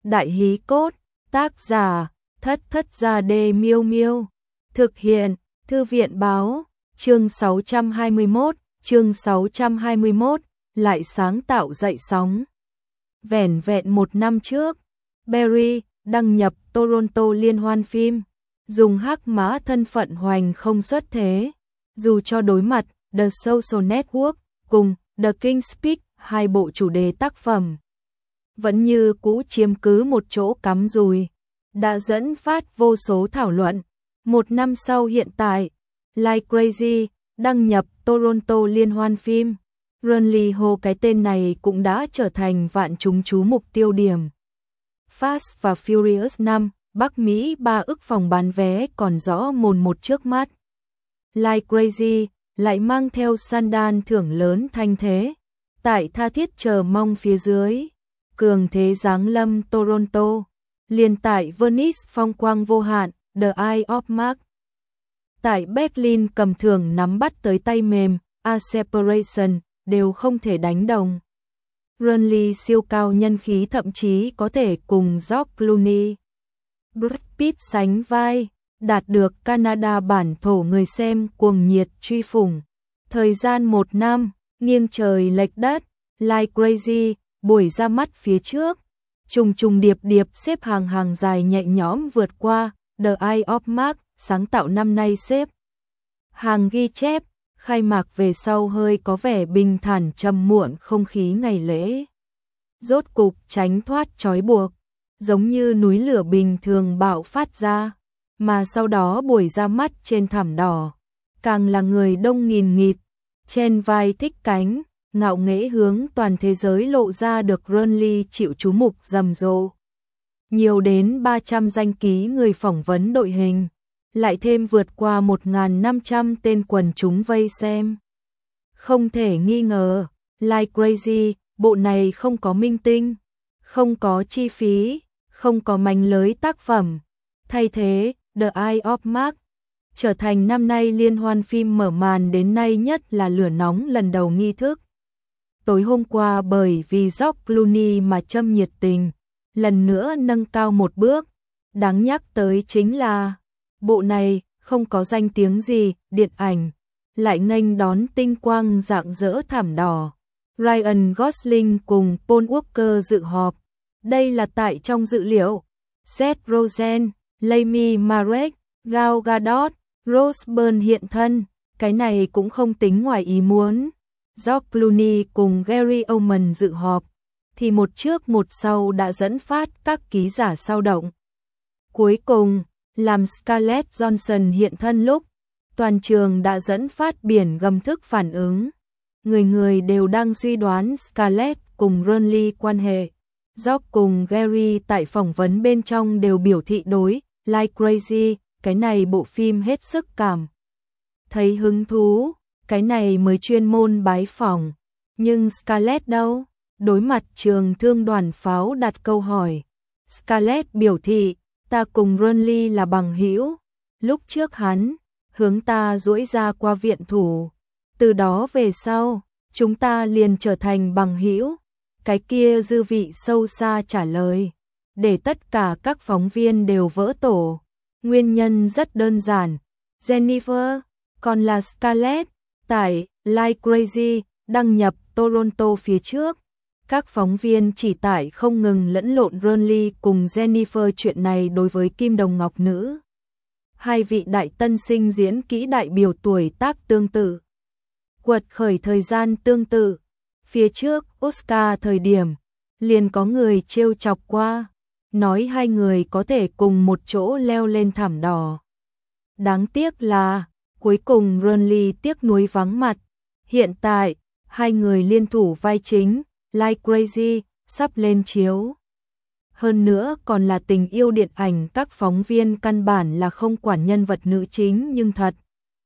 Đại hí cốt, tác giả, Thất Thất Gia Đê Miêu Miêu. Thực hiện, Thư viện báo, chương 621, lại sáng tạo dậy sóng. Vẻn vẹn một năm trước, Barry đăng nhập Toronto liên hoan phim, dùng hắc mã thân phận hoành không xuất thế, dù cho đối mặt The Social Network cùng The King's Speech, hai bộ chủ đề tác phẩm, vẫn như cũ chiếm cứ một chỗ cắm rùi, đã dẫn phát vô số thảo luận. Một năm sau hiện tại, Like Crazy đăng nhập Toronto liên hoan phim, Runly Ho, cái tên này cũng đã trở thành vạn chúng chú mục tiêu điểm. Fast và Furious 5, Bắc Mỹ 3 ức phòng bán vé còn rõ mồn một trước mắt. Like Crazy lại mang theo Sundance thưởng lớn thanh thế, tại tha thiết chờ mong phía dưới, cường thế giáng lâm Toronto, liền tại Venice phong quang vô hạn, The Eye of Mark. Tại Berlin cầm thưởng nắm bắt tới tay mềm, A Separation, đều không thể đánh đồng. Runly siêu cao nhân khí thậm chí có thể cùng George Clooney, Brad Pitt sánh vai, đạt được Canada bản thổ người xem cuồng nhiệt truy phủng. Thời gian một năm, nghiêng trời lệch đất, Like Crazy, buổi ra mắt phía trước, trùng trùng điệp điệp xếp hàng dài nhẹ nhõm vượt qua The Eye of Mark, sáng tạo năm nay xếp hàng ghi chép, khai mạc về sau hơi có vẻ bình thản trầm muộn không khí ngày lễ. Rốt cục tránh thoát trói buộc, giống như núi lửa bình thường bạo phát ra, mà sau đó buổi ra mắt trên thảm đỏ, càng là người đông nghìn nghịt, trên vai thích cánh, ngạo nghễ hướng toàn thế giới lộ ra được Runly chịu chú mục rầm rộ. Nhiều đến 300 danh ký người phỏng vấn đội hình, lại thêm vượt qua 1.500 tên quần chúng vây xem. Không thể nghi ngờ, Like Crazy, bộ này không có minh tinh, không có chi phí, không có mánh lới tác phẩm. Thay thế, The Eye of Mark trở thành năm nay liên hoan phim mở màn đến nay nhất là lửa nóng lần đầu nghi thức. Tối hôm qua bởi vì George Clooney mà châm nhiệt tình, lần nữa nâng cao một bước. Đáng nhắc tới chính là, bộ này không có danh tiếng gì, điện ảnh, lại nghênh đón tinh quang rạng rỡ thảm đỏ. Ryan Gosling cùng Paul Walker dự họp. Đây là tại trong dự liệu. Seth Rogen, Rami Malek, Gal Gadot, Rose Byrne hiện thân, cái này cũng không tính ngoài ý muốn. George Clooney cùng Gary Oldman dự họp, thì một trước một sau đã dẫn phát các ký giả sao động. Cuối cùng, làm Scarlett Johansson hiện thân lúc, toàn trường đã dẫn phát biển gầm thức phản ứng. Người người đều đang suy đoán Scarlett cùng Runly quan hệ. George cùng Gary tại phỏng vấn bên trong đều biểu thị đối Like Crazy, cái này bộ phim hết sức cảm thấy hứng thú, cái này mới chuyên môn bái phỏng. Nhưng Scarlett đâu? Đối mặt trường thương đoàn pháo đặt câu hỏi. Scarlett biểu thị, ta cùng Runly là bằng hữu. Lúc trước hắn hướng ta duỗi ra qua viện thủ, từ đó về sau, chúng ta liền trở thành bằng hữu. Cái kia dư vị sâu xa trả lời, để tất cả các phóng viên đều vỡ tổ. Nguyên nhân rất đơn giản, Jennifer, còn là Scarlett, tại Like Crazy đăng nhập Toronto phía trước. Các phóng viên chỉ tải không ngừng lẫn lộn Runly cùng Jennifer chuyện này đối với Kim Đồng Ngọc Nữ. Hai vị đại tân sinh diễn kỹ đại biểu tuổi tác tương tự, quật khởi thời gian tương tự. Phía trước Oscar thời điểm, liền có người trêu chọc qua, nói hai người có thể cùng một chỗ leo lên thảm đỏ. Đáng tiếc là, cuối cùng Runly tiếc nuối vắng mặt. Hiện tại, hai người liên thủ vai chính, Like Crazy, sắp lên chiếu. Hơn nữa còn là tình yêu điện ảnh, các phóng viên căn bản là không quản nhân vật nữ chính nhưng thật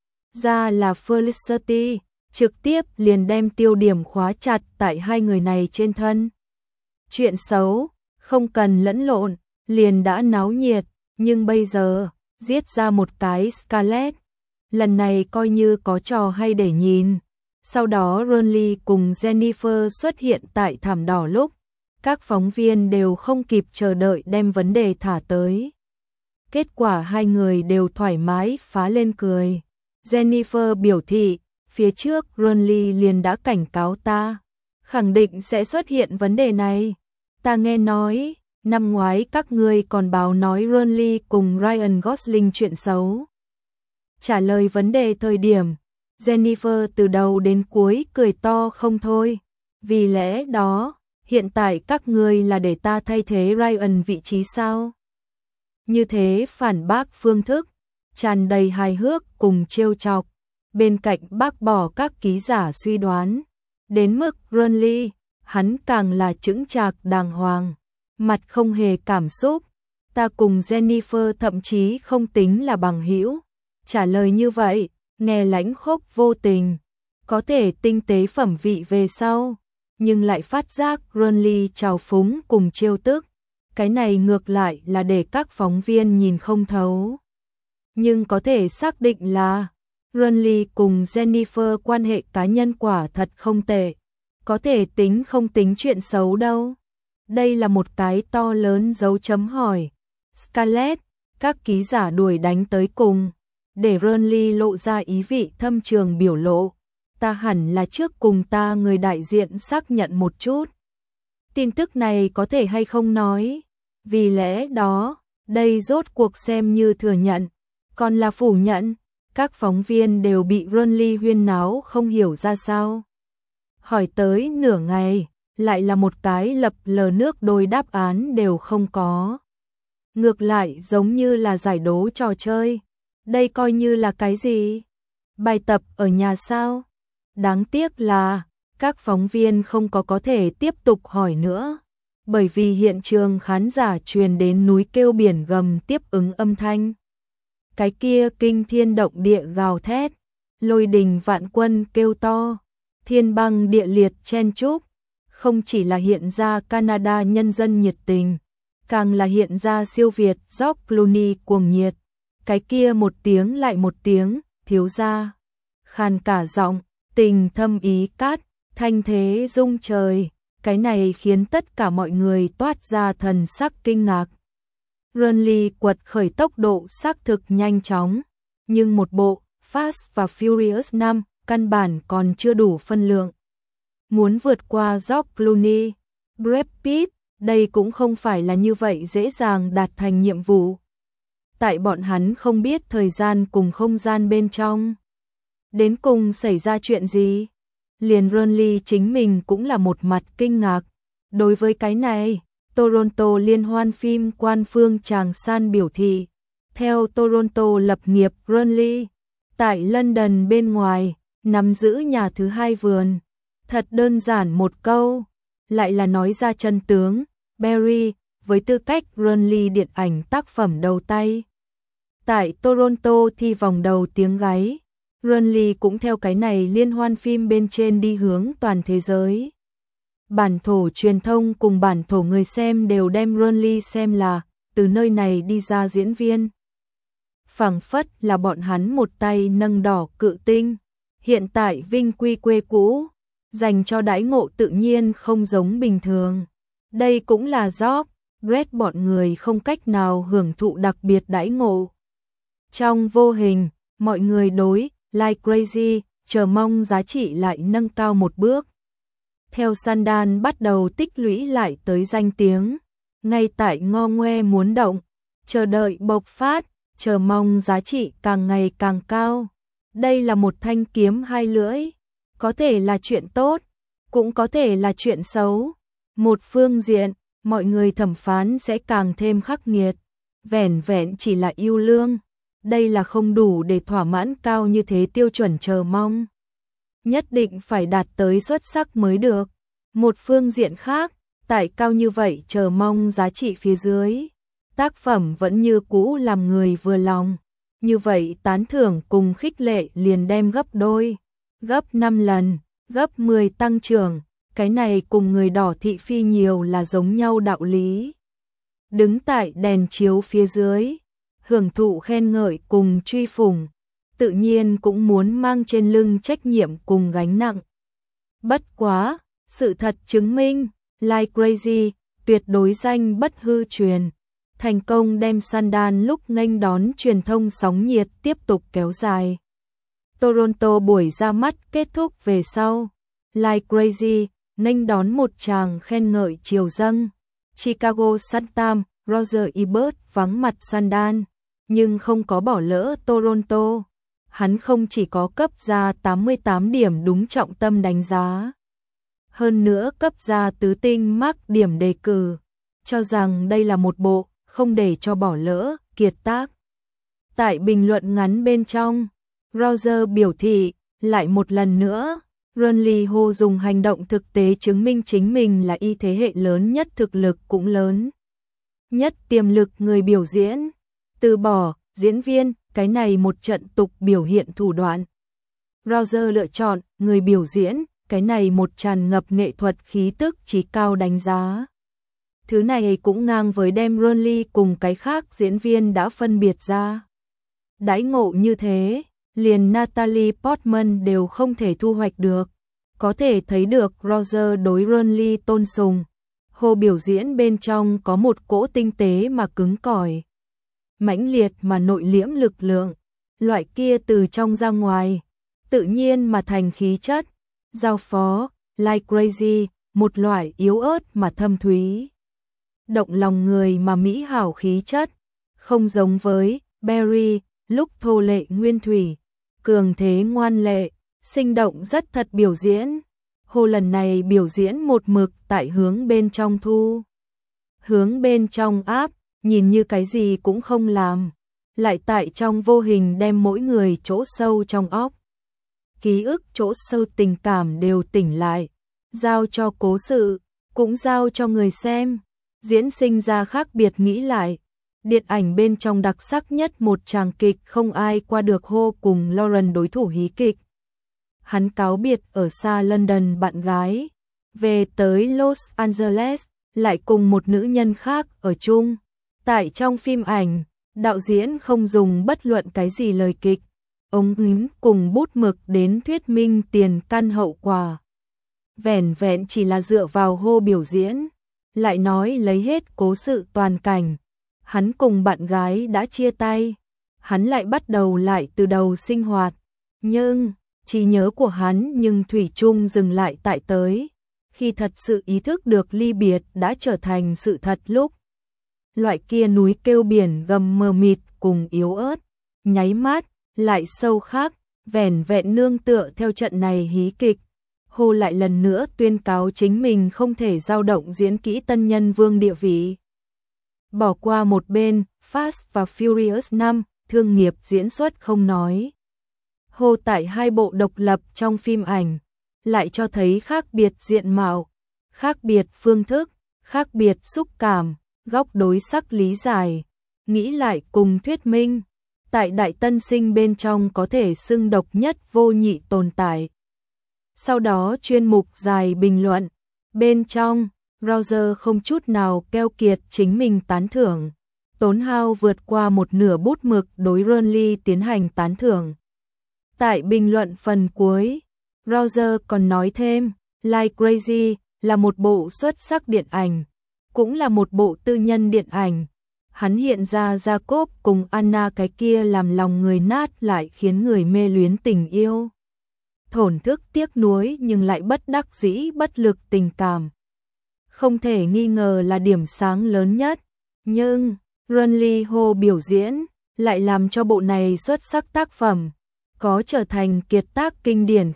ra là Felicity, trực tiếp liền đem tiêu điểm khóa chặt tại hai người này trên thân. Chuyện xấu, không cần lẫn lộn, liền đã náo nhiệt, nhưng bây giờ, giết ra một cái Scarlett. Lần này coi như có trò hay để nhìn. Sau đó Runly cùng Jennifer xuất hiện tại thảm đỏ lúc, Các phóng viên đều không kịp chờ đợi đem vấn đề thả tới. Kết quả hai người đều thoải mái phá lên cười. Jennifer biểu thị, phía trước Ronly liền đã cảnh cáo ta, khẳng định sẽ xuất hiện vấn đề này. Ta nghe nói, năm ngoái các ngươi còn báo nói Ronly cùng Ryan Gosling chuyện xấu. Trả lời vấn đề thời điểm, Jennifer từ đầu đến cuối cười to không thôi. Vì lẽ đó, hiện tại các ngươi là để ta thay thế Ryan vị trí sao? Như thế phản bác phương thức, tràn đầy hài hước cùng trêu chọc. Bên cạnh bác bỏ các ký giả suy đoán. Đến mức Ronly, hắn càng là chững chạc đàng hoàng, mặt không hề cảm xúc. Ta cùng Jennifer thậm chí không tính là bằng hữu. Trả lời như vậy, nghe lãnh khốc vô tình, có thể tinh tế phẩm vị về sau, nhưng lại phát giác Ronly trào phúng cùng trêu tức. Cái này ngược lại là để các phóng viên nhìn không thấu. Nhưng có thể xác định là Ronly cùng Jennifer quan hệ cá nhân quả thật không tệ. Có thể tính không tính chuyện xấu đâu. Đây là một cái to lớn dấu chấm hỏi. Scarlett, các ký giả đuổi đánh tới cùng, để Ronly lộ ra ý vị thâm trường biểu lộ. Ta hẳn là trước cùng ta người đại diện xác nhận một chút. Tin tức này có thể hay không nói. Vì lẽ đó, đây rốt cuộc xem như thừa nhận, còn là phủ nhận. Các phóng viên đều bị Ronly huyên náo không hiểu ra sao. Hỏi tới nửa ngày, lại là một cái lập lờ nước đôi đáp án đều không có. Ngược lại giống như là giải đố trò chơi. Đây coi như là cái gì? Bài tập ở nhà sao? Đáng tiếc là các phóng viên không có thể tiếp tục hỏi nữa. Bởi vì hiện trường khán giả truyền đến núi kêu biển gầm tiếp ứng âm thanh. Cái kia kinh thiên động địa gào thét, lôi đình vạn quân kêu to, thiên băng địa liệt chen chúc, không chỉ là hiện ra Canada nhân dân nhiệt tình, càng là hiện ra siêu Việt George Clooney cuồng nhiệt. Cái kia một tiếng lại một tiếng, thiếu gia, khàn cả giọng, tình thâm ý cát, thanh thế rung trời. Cái này khiến tất cả mọi người toát ra thần sắc kinh ngạc. Ronly quật khởi tốc độ xác thực nhanh chóng, nhưng một bộ Fast và Furious 5 căn bản còn chưa đủ phân lượng. Muốn vượt qua George Clooney, Brad Pitt, đây cũng không phải là như vậy dễ dàng đạt thành nhiệm vụ. Tại bọn hắn không biết thời gian cùng không gian bên trong. Đến cùng xảy ra chuyện gì? Liền Ronly chính mình cũng là một mặt kinh ngạc. Đối với cái này, Toronto liên hoan phim quan phương Tràng San biểu thị. Theo Toronto lập nghiệp Ronly, tại London bên ngoài, nắm giữ nhà thứ hai vườn. Thật đơn giản một câu, lại là nói ra chân tướng. Barry, với tư cách Ronly điện ảnh tác phẩm đầu tay. Tại Toronto thi vòng đầu tiếng gáy. Ronly cũng theo cái này liên hoan phim bên trên đi hướng toàn thế giới. Bản thổ truyền thông cùng bản thổ người xem đều đem Ronly xem là từ nơi này đi ra diễn viên. Phảng phất là bọn hắn một tay nâng đỏ cự tinh. Hiện tại vinh quy quê cũ, dành cho đãi ngộ tự nhiên không giống bình thường. Đây cũng là George, Brad bọn người không cách nào hưởng thụ đặc biệt đãi ngộ. Trong vô hình, mọi người đối Like Crazy, chờ mong giá trị lại nâng cao một bước. Theo Sundance bắt đầu tích lũy lại tới danh tiếng, ngay tại ngo ngoe muốn động, chờ đợi bộc phát, chờ mong giá trị càng ngày càng cao. Đây là một thanh kiếm hai lưỡi, có thể là chuyện tốt, cũng có thể là chuyện xấu. Một phương diện, mọi người thẩm phán sẽ càng thêm khắc nghiệt, vẻn vẹn chỉ là yêu lương. Đây là không đủ để thỏa mãn cao như thế tiêu chuẩn chờ mong. Nhất định phải đạt tới xuất sắc mới được. Một phương diện khác, tại cao như vậy chờ mong giá trị phía dưới, tác phẩm vẫn như cũ làm người vừa lòng. Như vậy tán thưởng cùng khích lệ liền đem gấp đôi, gấp 5 lần, gấp 10 tăng trưởng. Cái này cùng người đỏ thị phi nhiều là giống nhau đạo lý. Đứng tại đèn chiếu phía dưới, hưởng thụ khen ngợi cùng truy phủng, tự nhiên cũng muốn mang trên lưng trách nhiệm cùng gánh nặng. Bất quá, sự thật chứng minh, Like Crazy, tuyệt đối danh bất hư truyền. Thành công đem Sundance lúc nghênh đón truyền thông sóng nhiệt tiếp tục kéo dài. Toronto buổi ra mắt kết thúc về sau. Like Crazy, nghênh đón một tràng khen ngợi triều dâng. Chicago Sun-Times, Roger Ebert vắng mặt Sundance, nhưng không có bỏ lỡ Toronto. Hắn không chỉ có cấp ra 88 điểm đúng trọng tâm đánh giá, hơn nữa cấp ra tứ tinh mắc điểm đề cử, cho rằng đây là một bộ không để cho bỏ lỡ kiệt tác. Tại bình luận ngắn bên trong, Roger biểu thị lại một lần nữa, Ron Lee Ho dùng hành động thực tế chứng minh chính mình là y thế hệ lớn nhất, thực lực cũng lớn nhất, tiềm lực người biểu diễn. Từ bỏ diễn viên, cái này một trận tục biểu hiện thủ đoạn. Roger lựa chọn người biểu diễn, cái này một tràn ngập nghệ thuật khí tức chí cao đánh giá. Thứ này cũng ngang với đem Ron Lee cùng cái khác diễn viên đã phân biệt ra. Đãi ngộ như thế, liền Natalie Portman đều không thể thu hoạch được. Có thể thấy được Roger đối Ron Lee tôn sùng. Hồ biểu diễn bên trong có một cỗ tinh tế mà cứng cỏi, mãnh liệt mà nội liễm lực lượng, loại kia từ trong ra ngoài, tự nhiên mà thành khí chất. Giao phó, Like Crazy, một loại yếu ớt mà thâm thúy, động lòng người mà mỹ hảo khí chất, không giống với Barry, lúc thô lệ nguyên thủy, cường thế ngoan lệ, sinh động rất thật biểu diễn. Hồ lần này biểu diễn một mực tại hướng bên trong thu, hướng bên trong áp, nhìn như cái gì cũng không làm, lại tại trong vô hình đem mỗi người chỗ sâu trong óc, ký ức chỗ sâu tình cảm đều tỉnh lại, giao cho cố sự, cũng giao cho người xem, diễn sinh ra khác biệt nghĩ lại. Điện ảnh bên trong đặc sắc nhất một tràng kịch không ai qua được Ho cùng Lauren đối thủ hí kịch. Hắn cáo biệt ở xa London bạn gái, về tới Los Angeles, lại cùng một nữ nhân khác ở chung. Tại trong phim ảnh, đạo diễn không dùng bất luận cái gì lời kịch, ống nhím cùng bút mực đến thuyết minh tiền căn hậu quả. Vẻn vẹn chỉ là dựa vào Ho biểu diễn, lại nói lấy hết cố sự toàn cảnh. Hắn cùng bạn gái đã chia tay, hắn lại bắt đầu lại từ đầu sinh hoạt, nhưng trí nhớ của hắn nhưng thủy chung dừng lại tại tới khi thật sự ý thức được ly biệt đã trở thành sự thật lúc. Loại kia núi kêu biển gầm mờ mịt cùng yếu ớt, nháy mắt, lại sâu khác, vẻn vẹn nương tựa theo trận này hí kịch. Hồ lại lần nữa tuyên cáo chính mình không thể dao động diễn kỹ tân nhân vương địa vị. Bỏ qua một bên, Fast và Furious 5, thương nghiệp diễn xuất không nói. Hồ tại hai bộ độc lập trong phim ảnh, lại cho thấy khác biệt diện mạo, khác biệt phương thức, khác biệt xúc cảm, góc đối sắc lý giải, nghĩ lại cùng thuyết minh. Tại Đại Tân Sinh bên trong có thể xưng độc nhất vô nhị tồn tại. Sau đó chuyên mục dài bình luận, bên trong, Roger không chút nào keo kiệt chính mình tán thưởng, tốn hao vượt qua một nửa bút mực đối Ron Lee tiến hành tán thưởng. Tại bình luận phần cuối, Roger còn nói thêm, Like Crazy là một bộ xuất sắc điện ảnh, cũng là một bộ tư nhân điện ảnh. Hắn hiện ra Jacob cùng Anna cái kia làm lòng người nát lại khiến người mê luyến tình yêu. Thổn thức tiếc nuối nhưng lại bất đắc dĩ bất lực tình cảm. Không thể nghi ngờ là điểm sáng lớn nhất, nhưng Ron Lee Ho biểu diễn lại làm cho bộ này xuất sắc tác phẩm có trở thành kiệt tác kinh điển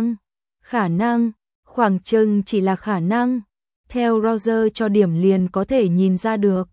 khả năng, khoảng chừng chỉ là khả năng. Theo Roger cho điểm liền có thể nhìn ra được,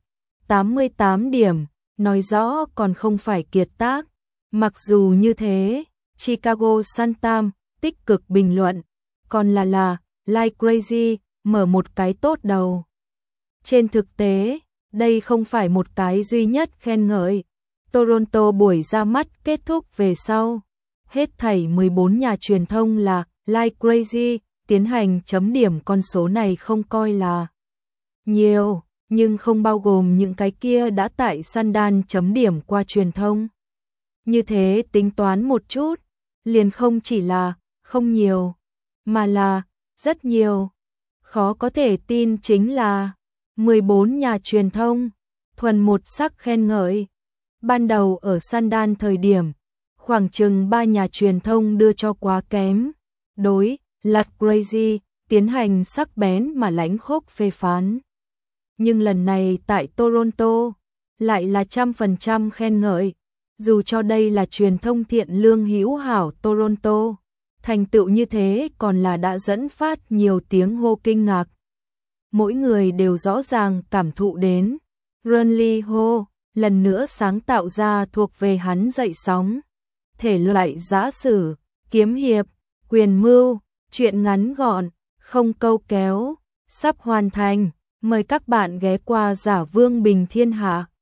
88 điểm, nói rõ còn không phải kiệt tác. Mặc dù như thế, Chicago Sun-Times tích cực bình luận, còn là Like Crazy mở một cái tốt đầu. Trên thực tế, đây không phải một cái duy nhất khen ngợi. Toronto buổi ra mắt kết thúc về sau, hết thảy 14 nhà truyền thông là Like Crazy tiến hành chấm điểm, con số này không coi là nhiều, nhưng không bao gồm những cái kia đã tại Sundance chấm điểm qua truyền thông. Như thế tính toán một chút, liền không chỉ là không nhiều, mà là rất nhiều. Khó có thể tin chính là 14 nhà truyền thông thuần một sắc khen ngợi. Ban đầu ở Sundance thời điểm, khoảng chừng 3 nhà truyền thông đưa cho quá kém. Đối là Crazy tiến hành sắc bén mà lãnh khốc phê phán. Nhưng lần này tại Toronto lại là 100% khen ngợi, dù cho đây là truyền thông thiện lương hữu hảo Toronto. Thành tựu như thế còn là đã dẫn phát nhiều tiếng hô kinh ngạc. Mỗi người đều rõ ràng cảm thụ đến. Runley Ho lần nữa sáng tạo ra thuộc về hắn dậy sóng. Thể loại giã sử, kiếm hiệp, quyền mưu, truyện ngắn gọn, không câu kéo, sắp hoàn thành. Mời các bạn ghé qua Giả Vương Bình Thiên Hạ.